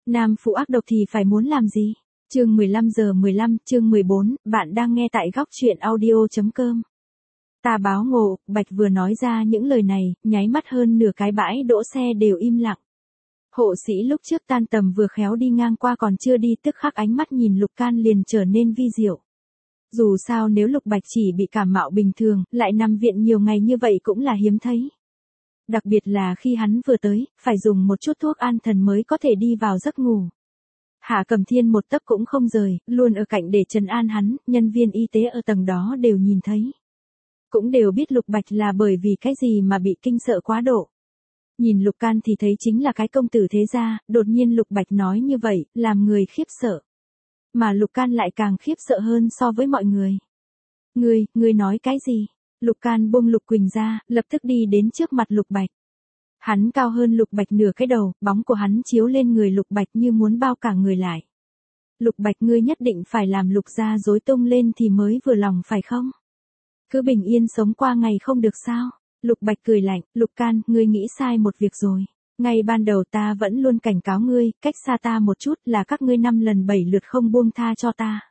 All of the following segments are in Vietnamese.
Nam phụ ác độc thì phải muốn làm gì? Chương 15:15, chương 14, bạn đang nghe tại góc truyện audio.com. Ta báo ngộ, Bạch vừa nói ra những lời này, nháy mắt hơn nửa cái bãi đỗ xe đều im lặng. Hộ sĩ lúc trước tan tầm vừa khéo đi ngang qua còn chưa đi tức khắc ánh mắt nhìn Lục Can liền trở nên vi diệu. Dù sao nếu Lục Bạch chỉ bị cảm mạo bình thường, lại nằm viện nhiều ngày như vậy cũng là hiếm thấy. Đặc biệt là khi hắn vừa tới, phải dùng một chút thuốc an thần mới có thể đi vào giấc ngủ. Hạ Cẩm Thiên một tấc cũng không rời, luôn ở cạnh để trấn an hắn, nhân viên y tế ở tầng đó đều nhìn thấy. Cũng đều biết Lục Bạch là bởi vì cái gì mà bị kinh sợ quá độ. Nhìn Lục Can thì thấy chính là cái công tử thế gia, đột nhiên Lục Bạch nói như vậy, làm người khiếp sợ. Mà Lục Can lại càng khiếp sợ hơn so với mọi người. Ngươi nói cái gì? Lục Can buông Lục Quỳnh ra, lập tức đi đến trước mặt Lục Bạch. Hắn cao hơn Lục Bạch nửa cái đầu, bóng của hắn chiếu lên người Lục Bạch như muốn bao cả người lại. Lục Bạch, ngươi nhất định phải làm Lục gia rối tung lên thì mới vừa lòng phải không? Cứ bình yên sống qua ngày không được sao? Lục Bạch cười lạnh, Lục Can, ngươi nghĩ sai một việc rồi. Ngay ban đầu ta vẫn luôn cảnh cáo ngươi, cách xa ta một chút là các ngươi 5 lần 7 lượt không buông tha cho ta.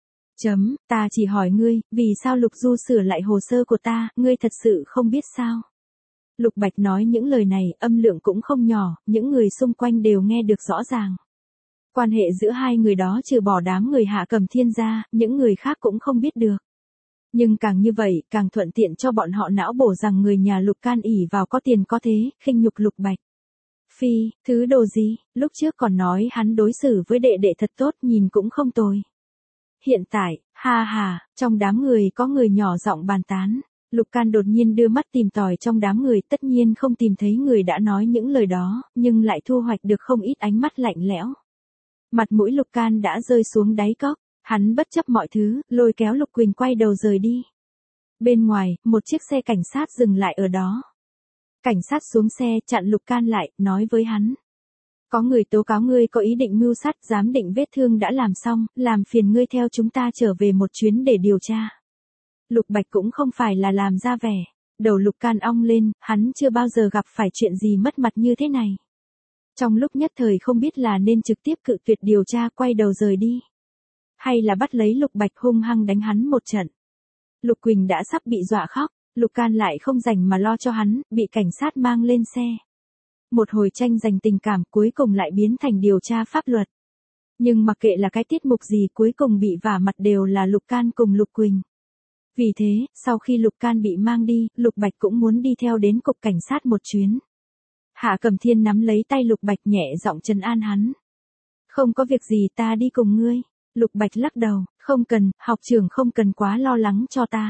Ta chỉ hỏi ngươi, vì sao Lục Du sửa lại hồ sơ của ta, ngươi thật sự không biết sao? Lục Bạch nói những lời này, âm lượng cũng không nhỏ, những người xung quanh đều nghe được rõ ràng. Quan hệ giữa hai người đó trừ bỏ đám người Hạ Cẩm Thiên ra, những người khác cũng không biết được. Nhưng càng như vậy, càng thuận tiện cho bọn họ não bổ rằng người nhà Lục Can ỷ vào có tiền có thế, khinh nhục Lục Bạch. Phi, thứ đồ gì, lúc trước còn nói hắn đối xử với đệ đệ thật tốt, nhìn cũng không tồi. Hiện tại, trong đám người có người nhỏ giọng bàn tán. Lục Can đột nhiên đưa mắt tìm tòi trong đám người, tất nhiên không tìm thấy người đã nói những lời đó, nhưng lại thu hoạch được không ít ánh mắt lạnh lẽo. Mặt mũi Lục Can đã rơi xuống đáy cốc, hắn bất chấp mọi thứ, lôi kéo Lục Quỳnh quay đầu rời đi. Bên ngoài, một chiếc xe cảnh sát dừng lại ở đó. Cảnh sát xuống xe chặn Lục Can lại, nói với hắn. Có người tố cáo ngươi có ý định mưu sát, giám định vết thương đã làm xong, làm phiền ngươi theo chúng ta trở về một chuyến để điều tra. Lục Bạch cũng không phải là làm ra vẻ. Đầu Lục Can ong lên, hắn chưa bao giờ gặp phải chuyện gì mất mặt như thế này. Trong lúc nhất thời không biết là nên trực tiếp cự tuyệt điều tra quay đầu rời đi. Hay là bắt lấy Lục Bạch hung hăng đánh hắn một trận. Lục Quỳnh đã sắp bị dọa khóc, Lục Can lại không rảnh mà lo cho hắn, bị cảnh sát mang lên xe. Một hồi tranh giành tình cảm cuối cùng lại biến thành điều tra pháp luật. Nhưng mặc kệ là cái tiết mục gì cuối cùng bị vả mặt đều là Lục Can cùng Lục Quỳnh. Vì thế, sau khi Lục Can bị mang đi, Lục Bạch cũng muốn đi theo đến cục cảnh sát một chuyến. Hạ Cẩm Thiên nắm lấy tay Lục Bạch nhẹ giọng trấn an hắn. Không có việc gì, ta đi cùng ngươi. Lục Bạch lắc đầu, không cần, học trưởng không cần quá lo lắng cho ta.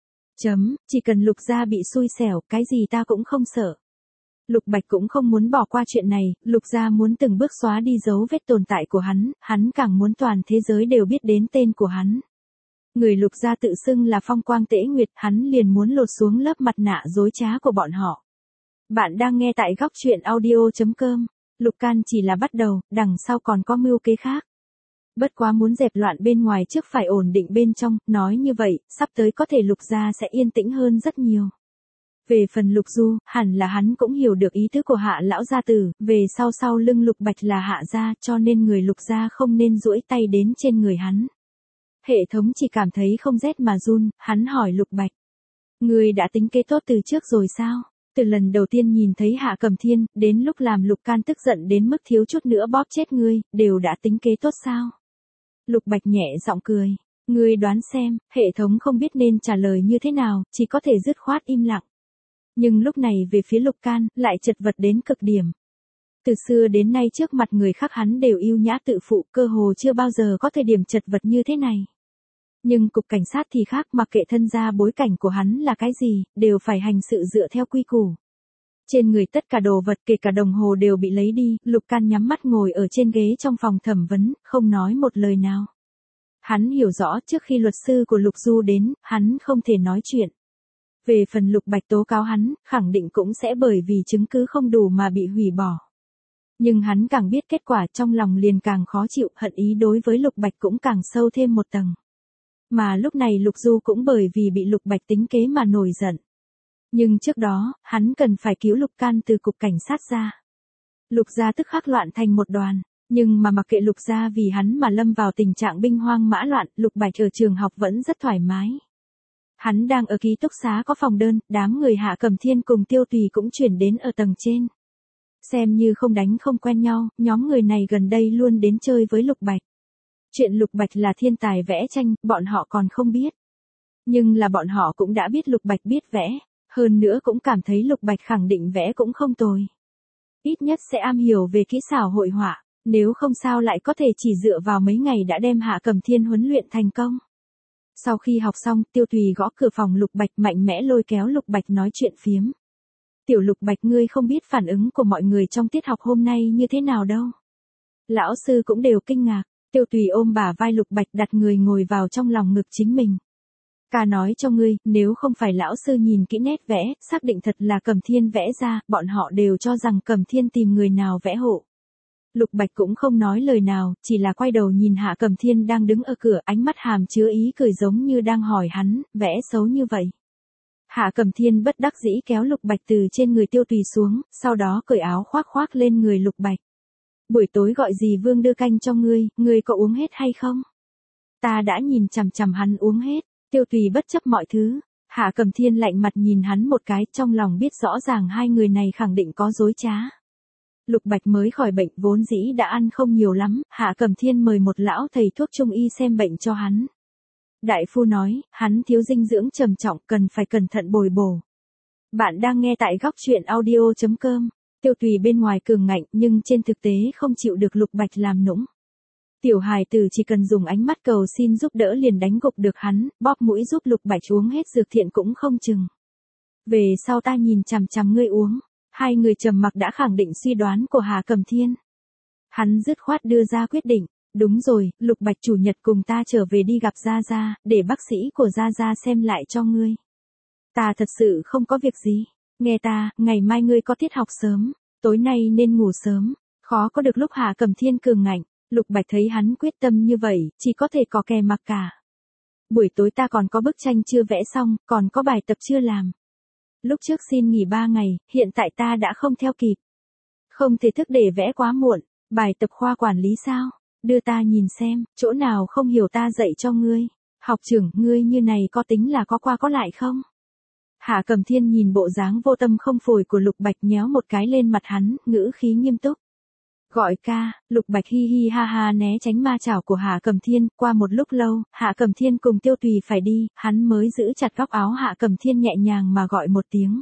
Chỉ cần Lục gia bị xui xẻo, cái gì ta cũng không sợ. Lục Bạch cũng không muốn bỏ qua chuyện này, Lục gia muốn từng bước xóa đi dấu vết tồn tại của hắn càng muốn toàn thế giới đều biết đến tên của hắn. Người Lục gia tự xưng là Phong Quang Tễ Nguyệt, hắn liền muốn lột xuống lớp mặt nạ dối trá của bọn họ. Bạn đang nghe tại góc truyện audio.com. Lục Can chỉ là bắt đầu, đằng sau còn có mưu kế khác. Bất quá muốn dẹp loạn bên ngoài trước phải ổn định bên trong, nói như vậy, sắp tới có thể Lục gia sẽ yên tĩnh hơn rất nhiều. Về phần Lục Du, hẳn là hắn cũng hiểu được ý tứ của Hạ lão gia tử, về sau lưng Lục Bạch là Hạ gia, cho nên người Lục gia không nên duỗi tay đến trên người hắn. Hệ thống chỉ cảm thấy không rét mà run, hắn hỏi Lục Bạch. Ngươi đã tính kế tốt từ trước rồi sao? Từ lần đầu tiên nhìn thấy Hạ Cẩm Thiên, đến lúc làm Lục Can tức giận đến mức thiếu chút nữa bóp chết ngươi, đều đã tính kế tốt sao? Lục Bạch nhẹ giọng cười. Ngươi đoán xem, hệ thống không biết nên trả lời như thế nào, chỉ có thể dứt khoát im lặng. Nhưng lúc này về phía Lục Can, lại chật vật đến cực điểm. Từ xưa đến nay trước mặt người khác hắn đều yêu nhã tự phụ, cơ hồ chưa bao giờ có thời điểm chật vật như thế này. Nhưng cục cảnh sát thì khác, mặc kệ thân gia bối cảnh của hắn là cái gì, đều phải hành sự dựa theo quy củ. Trên người tất cả đồ vật kể cả đồng hồ đều bị lấy đi, Lục Can nhắm mắt ngồi ở trên ghế trong phòng thẩm vấn, không nói một lời nào. Hắn hiểu rõ trước khi luật sư của Lục Du đến, hắn không thể nói chuyện. Về phần Lục Bạch tố cáo hắn, khẳng định cũng sẽ bởi vì chứng cứ không đủ mà bị hủy bỏ. Nhưng hắn càng biết kết quả trong lòng liền càng khó chịu, hận ý đối với Lục Bạch cũng càng sâu thêm một tầng. Mà lúc này Lục Du cũng bởi vì bị Lục Bạch tính kế mà nổi giận. Nhưng trước đó, hắn cần phải cứu Lục Can từ cục cảnh sát ra. Lục gia tức khắc loạn thành một đoàn. Nhưng mà mặc kệ Lục gia vì hắn mà lâm vào tình trạng binh hoang mã loạn, Lục Bạch ở trường học vẫn rất thoải mái. Hắn đang ở ký túc xá có phòng đơn, đám người Hạ Cẩm Thiên cùng Tiêu Tùy cũng chuyển đến ở tầng trên. Xem như không đánh không quen nhau, nhóm người này gần đây luôn đến chơi với Lục Bạch. Chuyện Lục Bạch là thiên tài vẽ tranh, bọn họ còn không biết. Nhưng là bọn họ cũng đã biết Lục Bạch biết vẽ, hơn nữa cũng cảm thấy Lục Bạch khẳng định vẽ cũng không tồi. Ít nhất sẽ am hiểu về kỹ xảo hội họa, nếu không sao lại có thể chỉ dựa vào mấy ngày đã đem Hạ Cẩm Thiên huấn luyện thành công. Sau khi học xong, Tiêu Tùy gõ cửa phòng Lục Bạch mạnh mẽ lôi kéo Lục Bạch nói chuyện phiếm. Tiểu Lục Bạch, ngươi không biết phản ứng của mọi người trong tiết học hôm nay như thế nào đâu. Lão sư cũng đều kinh ngạc. Tiêu Tùy ôm bả vai Lục Bạch đặt người ngồi vào trong lòng ngực chính mình. Ca nói cho ngươi, nếu không phải lão sư nhìn kỹ nét vẽ, xác định thật là Cẩm Thiên vẽ ra, bọn họ đều cho rằng Cẩm Thiên tìm người nào vẽ hộ. Lục Bạch cũng không nói lời nào, chỉ là quay đầu nhìn Hạ Cẩm Thiên đang đứng ở cửa, ánh mắt hàm chứa ý cười giống như đang hỏi hắn, vẽ xấu như vậy. Hạ Cẩm Thiên bất đắc dĩ kéo Lục Bạch từ trên người Tiêu Tùy xuống, sau đó cởi áo khoác lên người Lục Bạch. Buổi tối gọi dì Vương đưa canh cho ngươi có uống hết hay không? Ta đã nhìn chằm chằm hắn uống hết. Tiêu Tùy bất chấp mọi thứ. Hạ Cẩm Thiên lạnh mặt nhìn hắn một cái, trong lòng biết rõ ràng hai người này khẳng định có dối trá. Lục Bạch mới khỏi bệnh vốn dĩ đã ăn không nhiều lắm, Hạ Cẩm Thiên mời một lão thầy thuốc trung y xem bệnh cho hắn. Đại phu nói, hắn thiếu dinh dưỡng trầm trọng, cần phải cẩn thận bồi bổ. Bạn đang nghe tại góc truyện audio.com. Tiêu Tùy bên ngoài cường ngạnh nhưng trên thực tế không chịu được Lục Bạch làm nũng. Tiểu hài tử chỉ cần dùng ánh mắt cầu xin giúp đỡ liền đánh gục được hắn, bóp mũi giúp Lục Bạch uống hết dược thiện cũng không chừng. Về sau ta nhìn chằm chằm ngươi uống. Hai người trầm mặc đã khẳng định suy đoán của Hạ Cẩm Thiên. Hắn dứt khoát đưa ra quyết định. Đúng rồi, Lục Bạch chủ nhật cùng ta trở về đi gặp Gia Gia, để bác sĩ của Gia Gia xem lại cho ngươi. Ta thật sự không có việc gì. Nghe ta, ngày mai ngươi có tiết học sớm, tối nay nên ngủ sớm. Khó có được lúc Hạ Cẩm Thiên cường ngạnh. Lục Bạch thấy hắn quyết tâm như vậy, chỉ có thể có kè mặc cả. Buổi tối ta còn có bức tranh chưa vẽ xong, còn có bài tập chưa làm. Lúc trước xin nghỉ 3 ngày, hiện tại ta đã không theo kịp. Không thể thức để vẽ quá muộn, bài tập khoa quản lý sao? Đưa ta nhìn xem, chỗ nào không hiểu ta dạy cho ngươi. Học trưởng, ngươi như này có tính là có qua có lại không? Hạ Cẩm Thiên nhìn bộ dáng vô tâm không phổi của Lục Bạch nhéo một cái lên mặt hắn, ngữ khí nghiêm túc. Gọi ca, Lục Bạch hi hi ha ha né tránh ma chảo của Hạ Cẩm Thiên, qua một lúc lâu, Hạ Cẩm Thiên cùng Tiêu Tùy phải đi, hắn mới giữ chặt góc áo Hạ Cẩm Thiên nhẹ nhàng mà gọi một tiếng.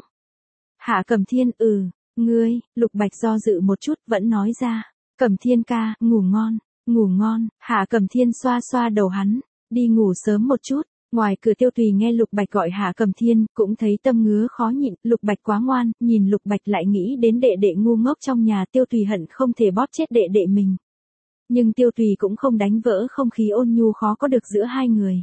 Hạ Cẩm Thiên, ngươi, Lục Bạch do dự một chút vẫn nói ra, Cẩm Thiên ca, ngủ ngon, Hạ Cẩm Thiên xoa xoa đầu hắn, đi ngủ sớm một chút. Ngoài cửa Tiêu Tùy nghe Lục Bạch gọi Hạ Cẩm Thiên, cũng thấy tâm ngứa khó nhịn, Lục Bạch quá ngoan, nhìn Lục Bạch lại nghĩ đến đệ đệ ngu ngốc trong nhà, Tiêu Tùy hận không thể bóp chết đệ đệ mình. Nhưng Tiêu Tùy cũng không đánh vỡ không khí ôn nhu khó có được giữa hai người.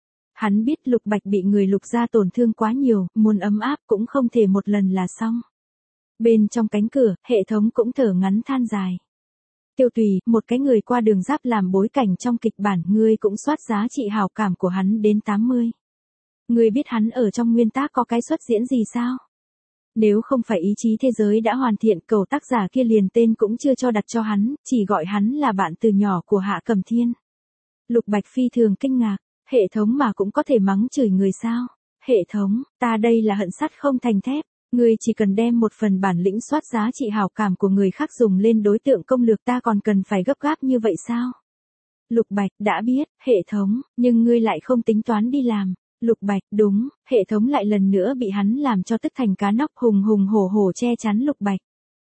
Hắn biết Lục Bạch bị người Lục gia tổn thương quá nhiều, muốn ấm áp cũng không thể một lần là xong. Bên trong cánh cửa, hệ thống cũng thở ngắn than dài. Tiêu Tùy, một cái người qua đường giáp làm bối cảnh trong kịch bản, ngươi cũng soát giá trị hảo cảm của hắn đến 80. Ngươi biết hắn ở trong nguyên tác có cái xuất diễn gì sao? Nếu không phải ý chí thế giới đã hoàn thiện, cầu tác giả kia liền tên cũng chưa cho đặt cho hắn, chỉ gọi hắn là bạn từ nhỏ của Hạ Cẩm Thiên. Lục Bạch phi thường kinh ngạc, hệ thống mà cũng có thể mắng chửi người sao? Hệ thống, ta đây là hận sắt không thành thép. Ngươi chỉ cần đem một phần bản lĩnh soát giá trị hảo cảm của người khác dùng lên đối tượng công lược, ta còn cần phải gấp gáp như vậy sao? Lục Bạch, đã biết, hệ thống, nhưng ngươi lại không tính toán đi làm. Lục Bạch, đúng, hệ thống lại lần nữa bị hắn làm cho tức thành cá nóc, hùng hùng hổ hổ che chắn Lục Bạch.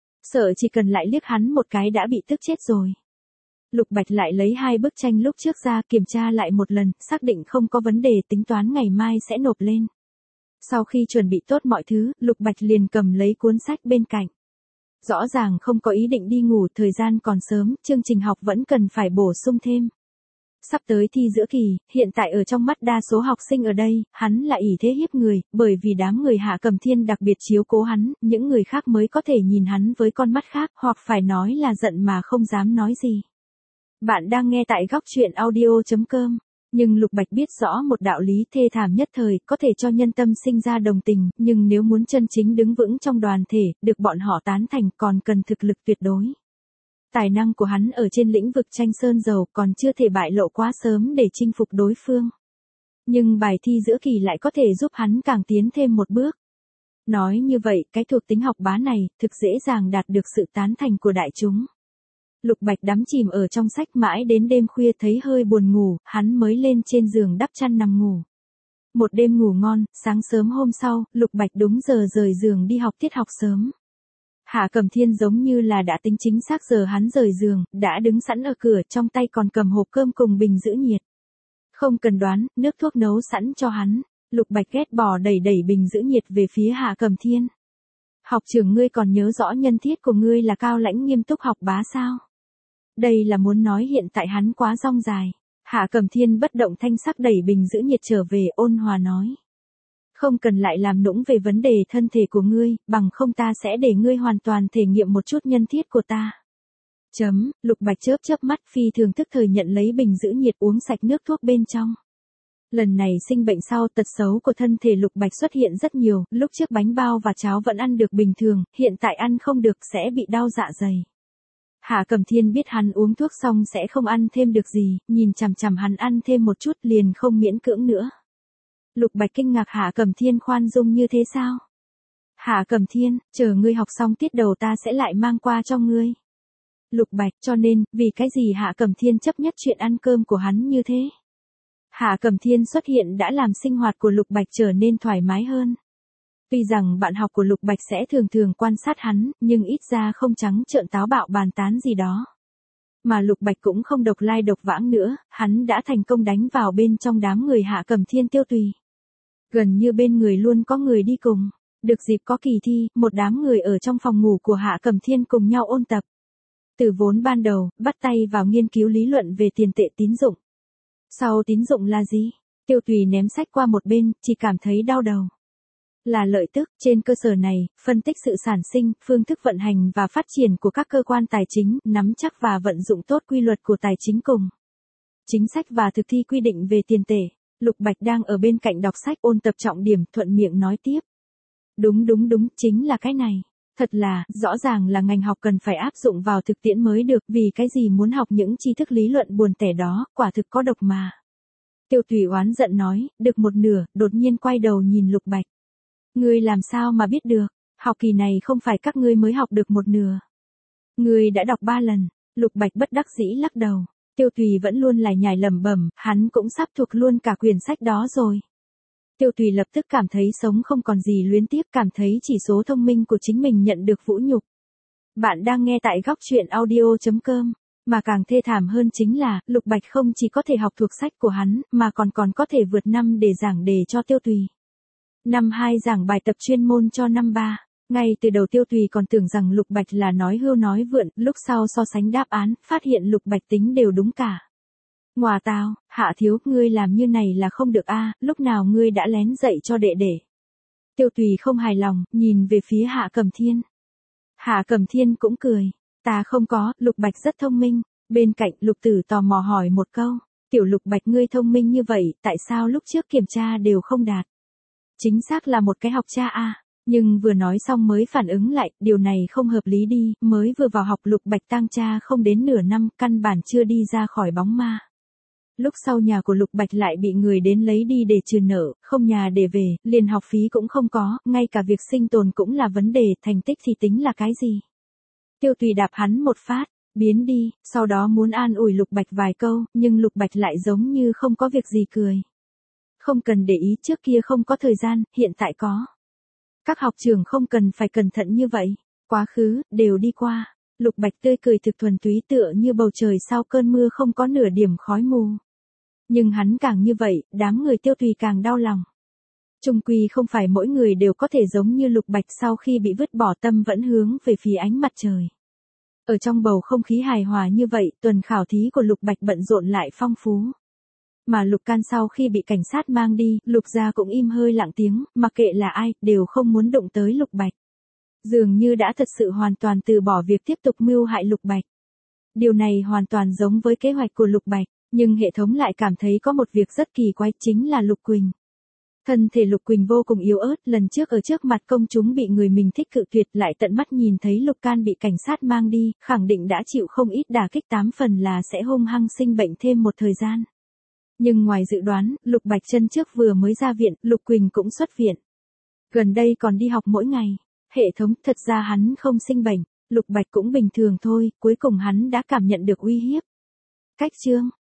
Sợ chỉ cần lại liếc hắn một cái đã bị tức chết rồi. Lục Bạch lại lấy 2 bức tranh lúc trước ra kiểm tra lại một lần, xác định không có vấn đề, tính toán ngày mai sẽ nộp lên. Sau khi chuẩn bị tốt mọi thứ, Lục Bạch liền cầm lấy cuốn sách bên cạnh. Rõ ràng không có ý định đi ngủ, thời gian còn sớm, chương trình học vẫn cần phải bổ sung thêm. Sắp tới thi giữa kỳ, hiện tại ở trong mắt đa số học sinh ở đây, hắn là ỷ thế hiếp người, bởi vì đám người Hạ Cẩm Thiên đặc biệt chiếu cố hắn, những người khác mới có thể nhìn hắn với con mắt khác, hoặc phải nói là giận mà không dám nói gì. Bạn đang nghe tại góc truyện audio.com. Nhưng Lục Bạch biết rõ một đạo lý, thê thảm nhất thời, có thể cho nhân tâm sinh ra đồng tình, nhưng nếu muốn chân chính đứng vững trong đoàn thể, được bọn họ tán thành còn cần thực lực tuyệt đối. Tài năng của hắn ở trên lĩnh vực tranh sơn dầu còn chưa thể bại lộ quá sớm để chinh phục đối phương. Nhưng bài thi giữa kỳ lại có thể giúp hắn càng tiến thêm một bước. Nói như vậy, cái thuộc tính học bá này thực dễ dàng đạt được sự tán thành của đại chúng. Lục Bạch đắm chìm ở trong sách mãi đến đêm khuya thấy hơi buồn ngủ, hắn mới lên trên giường đắp chăn nằm ngủ. Một đêm ngủ ngon, sáng sớm hôm sau, Lục Bạch đúng giờ rời giường đi học tiết học sớm. Hạ Cẩm Thiên giống như là đã tính chính xác giờ hắn rời giường, đã đứng sẵn ở cửa, trong tay còn cầm hộp cơm cùng bình giữ nhiệt. Không cần đoán, nước thuốc nấu sẵn cho hắn. Lục Bạch ghét bỏ đẩy bình giữ nhiệt về phía Hạ Cẩm Thiên. Học trưởng, ngươi còn nhớ rõ nhân thiết của ngươi là cao lãnh nghiêm túc học bá sao? Đây là muốn nói hiện tại hắn quá rong dài. Hạ Cẩm Thiên bất động thanh sắc đẩy bình giữ nhiệt trở về, ôn hòa nói. Không cần lại làm nũng về vấn đề thân thể của ngươi, bằng không ta sẽ để ngươi hoàn toàn thể nghiệm một chút nhân thiết của ta. Lục Bạch chớp mắt phi thường thức thời nhận lấy bình giữ nhiệt uống sạch nước thuốc bên trong. Lần này sinh bệnh sau, tật xấu của thân thể Lục Bạch xuất hiện rất nhiều, lúc trước bánh bao và cháo vẫn ăn được bình thường, hiện tại ăn không được sẽ bị đau dạ dày. Hạ Cẩm Thiên biết hắn uống thuốc xong sẽ không ăn thêm được gì, nhìn chằm chằm hắn ăn thêm một chút liền không miễn cưỡng nữa. Lục Bạch kinh ngạc, Hạ Cẩm Thiên khoan dung như thế sao? Hạ Cẩm Thiên, chờ ngươi học xong tiết đầu ta sẽ lại mang qua cho ngươi. Lục Bạch, cho nên, vì cái gì Hạ Cẩm Thiên chấp nhất chuyện ăn cơm của hắn như thế? Hạ Cẩm Thiên xuất hiện đã làm sinh hoạt của Lục Bạch trở nên thoải mái hơn. Tuy rằng bạn học của Lục Bạch sẽ thường quan sát hắn, nhưng ít ra không trắng trợn táo bạo bàn tán gì đó. Mà Lục Bạch cũng không độc lai độc vãng nữa, hắn đã thành công đánh vào bên trong đám người Hạ Cẩm Thiên tiêu tùy. Gần như bên người luôn có người đi cùng. Được dịp có kỳ thi, một đám người ở trong phòng ngủ của Hạ Cẩm Thiên cùng nhau ôn tập. Từ vốn ban đầu, bắt tay vào nghiên cứu lý luận về tiền tệ tín dụng. Sau tín dụng là gì? Tiêu Tùy ném sách qua một bên, chỉ cảm thấy đau đầu. Là lợi tức, trên cơ sở này, phân tích sự sản sinh, phương thức vận hành và phát triển của các cơ quan tài chính, nắm chắc và vận dụng tốt quy luật của tài chính cùng chính sách và thực thi quy định về tiền tệ. Lục Bạch đang ở bên cạnh đọc sách ôn tập trọng điểm, thuận miệng nói tiếp. Đúng, chính là cái này. Thật là, rõ ràng là ngành học cần phải áp dụng vào thực tiễn mới được, vì cái gì muốn học những tri thức lý luận buồn tẻ đó, quả thực có độc mà. Tiêu Tùy oán giận nói, được một nửa, đột nhiên quay đầu nhìn Lục Bạch. Ngươi làm sao mà biết được, học kỳ này không phải các ngươi mới học được một nửa. Ngươi đã đọc 3 lần, Lục Bạch bất đắc dĩ lắc đầu. Tiêu Tùy vẫn luôn lải nhải lẩm bẩm, hắn cũng sắp thuộc luôn cả quyển sách đó rồi. Tiêu Tùy lập tức cảm thấy sống không còn gì luyến tiếc, cảm thấy chỉ số thông minh của chính mình nhận được vũ nhục. Bạn đang nghe tại góc truyện audio.com. Mà càng thê thảm hơn chính là, Lục Bạch không chỉ có thể học thuộc sách của hắn, mà còn có thể vượt năm để giảng đề cho Tiêu Tùy. Năm 2 giảng bài tập chuyên môn cho năm 3. Ngay từ đầu Tiêu Tùy còn tưởng rằng Lục Bạch là nói hưu nói vượn, lúc sau so sánh đáp án, phát hiện Lục Bạch tính đều đúng cả. Ngoà tào, Hạ thiếu, ngươi làm như này là không được a, lúc nào ngươi đã lén dạy cho đệ đệ. Tiêu Tùy không hài lòng, nhìn về phía Hạ Cẩm Thiên. Hạ Cẩm Thiên cũng cười. Ta không có, Lục Bạch rất thông minh. Bên cạnh, Lục Tử tò mò hỏi một câu. Tiểu Lục Bạch, ngươi thông minh như vậy, tại sao lúc trước kiểm tra đều không đạt? Chính xác là một cái học cha a. Nhưng vừa nói xong mới phản ứng lại, điều này không hợp lý đi, mới vừa vào học Lục Bạch tang cha không đến nửa năm, căn bản chưa đi ra khỏi bóng ma. Lúc sau nhà của Lục Bạch lại bị người đến lấy đi để trừ nợ, không nhà để về, liền học phí cũng không có, ngay cả việc sinh tồn cũng là vấn đề, thành tích thì tính là cái gì? Tiêu Tùy đạp hắn một phát, biến đi, sau đó muốn an ủi Lục Bạch vài câu, nhưng Lục Bạch lại giống như không có việc gì cười. Không cần để ý, trước kia không có thời gian, hiện tại có. Các học trưởng không cần phải cẩn thận như vậy, quá khứ, đều đi qua. Lục Bạch tươi cười thực thuần túy tựa như bầu trời sau cơn mưa không có nửa điểm khói mù. Nhưng hắn càng như vậy, đám người Tiêu Tùy càng đau lòng. Chung quy không phải mỗi người đều có thể giống như Lục Bạch sau khi bị vứt bỏ tâm vẫn hướng về phía ánh mặt trời. Ở trong bầu không khí hài hòa như vậy, tuần khảo thí của Lục Bạch bận rộn lại phong phú. Mà Lục Can sau khi bị cảnh sát mang đi, Lục gia cũng im hơi lặng tiếng, mặc kệ là ai, đều không muốn đụng tới Lục Bạch. Dường như đã thật sự hoàn toàn từ bỏ việc tiếp tục mưu hại Lục Bạch. Điều này hoàn toàn giống với kế hoạch của Lục Bạch, nhưng hệ thống lại cảm thấy có một việc rất kỳ quái, chính là Lục Quỳnh. Thân thể Lục Quỳnh vô cùng yếu ớt, lần trước ở trước mặt công chúng bị người mình thích cự tuyệt, lại tận mắt nhìn thấy Lục Can bị cảnh sát mang đi, khẳng định đã chịu không ít đả kích, 8 phần là sẽ hung hăng sinh bệnh thêm một thời gian. Nhưng ngoài dự đoán, Lục Bạch chân trước vừa mới ra viện, Lục Quỳnh cũng xuất viện. Gần đây còn đi học mỗi ngày. Hệ thống, thật ra hắn không sinh bệnh, Lục Bạch cũng bình thường thôi, cuối cùng hắn đã cảm nhận được uy hiếp. Cách chương